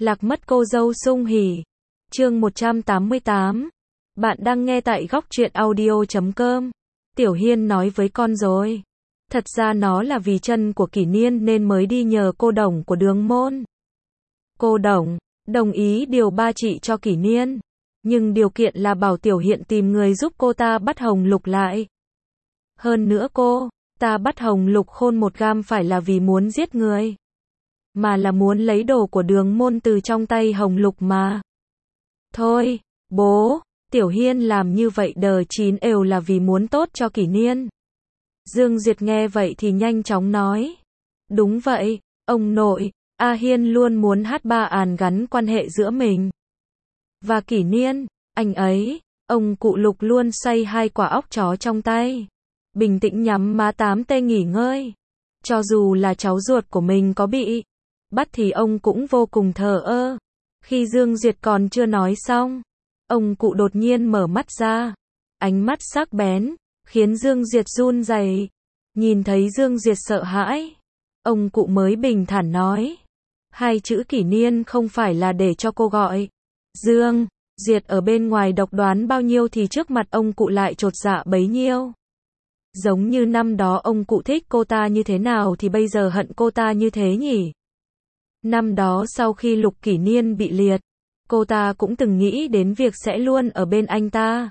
Lạc mất cô dâu sung hỉ. Chương 188. Bạn đang nghe tại góc truyện audio.com. Tiểu Hiên nói với con rồi. Thật ra nó là vì chân của Kỷ Niên nên mới đi nhờ cô Đồng của Đường Môn. Cô Đồng đồng ý điều 3 trị cho Kỷ Niên, nhưng điều kiện là bảo Tiểu Hiện tìm người giúp cô ta bắt Hồng Lục lại. Hơn nữa cô ta bắt Hồng Lục Khôn một gam phải là vì muốn giết người, mà là muốn lấy đồ của Đường Môn từ trong tay Hồng Lục mà. Thôi, bố, Tiểu Hiên làm như vậy đờ chín ều là vì muốn tốt cho Kỷ Niên. Dương Duyệt nghe vậy thì nhanh chóng nói. Đúng vậy, ông nội, A Hiên luôn muốn hát ba àn gắn quan hệ giữa mình và Kỷ Niên. Anh ấy, ông cụ Lục luôn xoay 2 quả óc chó trong tay, bình tĩnh nhắm má 8T nghỉ ngơi. Cho dù là cháu ruột của mình có bị bắt thì ông cũng vô cùng thờ ơ. Khi Dương Duyệt còn chưa nói xong, ông cụ đột nhiên mở mắt ra, ánh mắt sắc bén, khiến Dương Duyệt run rẩy. Nhìn thấy Dương Duyệt sợ hãi, ông cụ mới bình thản nói. 2 chữ Kỷ Niên không phải là để cho cô gọi. Dương Duyệt ở bên ngoài độc đoán bao nhiêu thì trước mặt ông cụ lại chột dạ bấy nhiêu. Giống như năm đó ông cụ thích cô ta như thế nào thì bây giờ hận cô ta như thế nhỉ? Năm đó sau khi Lục Kỷ Niên bị liệt, cô ta cũng từng nghĩ đến việc sẽ luôn ở bên anh ta.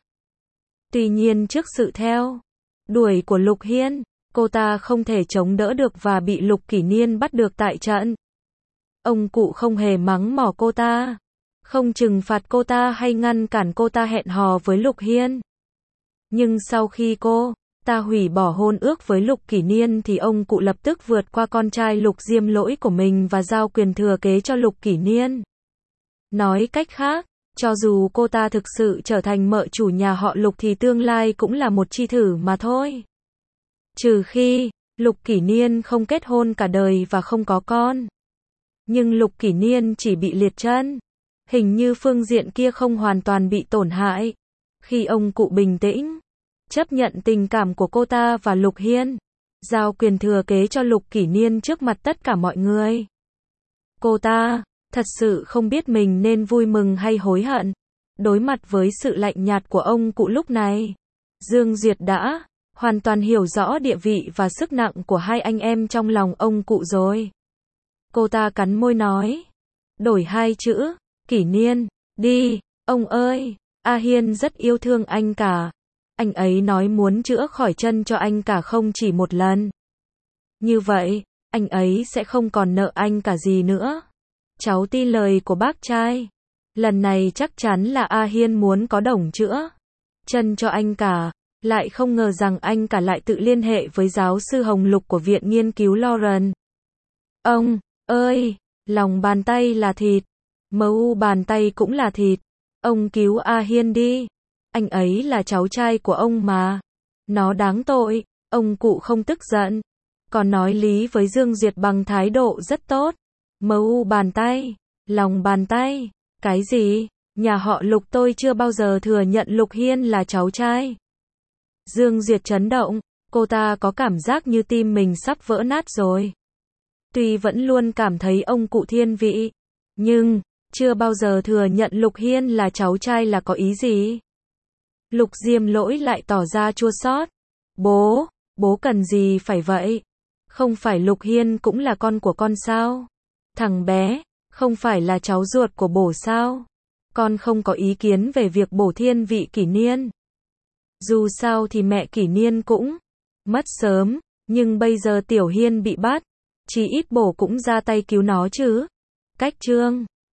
Tuy nhiên trước sự theo đuổi của Lục Hiên, cô ta không thể chống đỡ được và bị Lục Kỷ Niên bắt được tại trận. Ông cụ không hề mắng mỏ cô ta, không trừng phạt cô ta hay ngăn cản cô ta hẹn hò với Lục Hiên. Nhưng sau khi cô ta hủy bỏ hôn ước với Lục Kỷ Niên thì ông cụ lập tức vượt qua con trai Lục Diêm Lỗi của mình và giao quyền thừa kế cho Lục Kỷ Niên. Nói cách khác, cho dù cô ta thực sự trở thành mợ chủ nhà họ Lục thì tương lai cũng là một chi thử mà thôi. Trừ khi Lục Kỷ Niên không kết hôn cả đời và không có con. Nhưng Lục Kỷ Niên chỉ bị liệt chân, hình như phương diện kia không hoàn toàn bị tổn hại. Khi ông cụ bình tĩnh chấp nhận tình cảm của cô ta và Lục Hiên, giao quyền thừa kế cho Lục Kỷ Niên trước mặt tất cả mọi người. Cô ta thật sự không biết mình nên vui mừng hay hối hận. Đối mặt với sự lạnh nhạt của ông cụ lúc này, Dương Duyệt đã hoàn toàn hiểu rõ địa vị và sức nặng của 2 anh em trong lòng ông cụ rồi. Cô ta cắn môi nói, đổi 2 chữ, Kỷ Niên, đi, ông ơi, A Hiên rất yêu thương anh cả. Anh ấy nói muốn chữa khỏi chân cho anh cả không chỉ một lần. Như vậy, anh ấy sẽ không còn nợ anh cả gì nữa. Cháu tin lời của bác trai. Lần này chắc chắn là A Hiên muốn có Đồng chữa chân cho anh cả. Lại không ngờ rằng anh cả lại tự liên hệ với giáo sư Hồng Lục của Viện Nghiên cứu Lauren. Ông ơi, lòng bàn tay là thịt, mu bàn tay cũng là thịt. Ông cứu A Hiên đi. Anh ấy là cháu trai của ông mà. Nó đáng tội. Ông cụ không tức giận, còn nói lý với Dương Duyệt bằng thái độ rất tốt. Mu bàn tay, lòng bàn tay, cái gì? Nhà họ Lục tôi chưa bao giờ thừa nhận Lục Hiên là cháu trai. Dương Duyệt chấn động, cô ta có cảm giác như tim mình sắp vỡ nát rồi. Tuy vẫn luôn cảm thấy ông cụ thiên vị, nhưng chưa bao giờ thừa nhận Lục Hiên là cháu trai là có ý gì? Lục Diêm Lỗi lại tỏ ra chua xót. Bố cần gì phải vậy? Không phải Lục Hiên cũng là con của con sao? Thằng bé, không phải là cháu ruột của bổ sao? Con không có ý kiến về việc bổ thiên vị Kỷ Niên. Dù sao thì mẹ Kỷ Niên cũng mất sớm, nhưng bây giờ Tiểu Hiên bị bắt, chí ít bổ cũng ra tay cứu nó chứ. Cách chương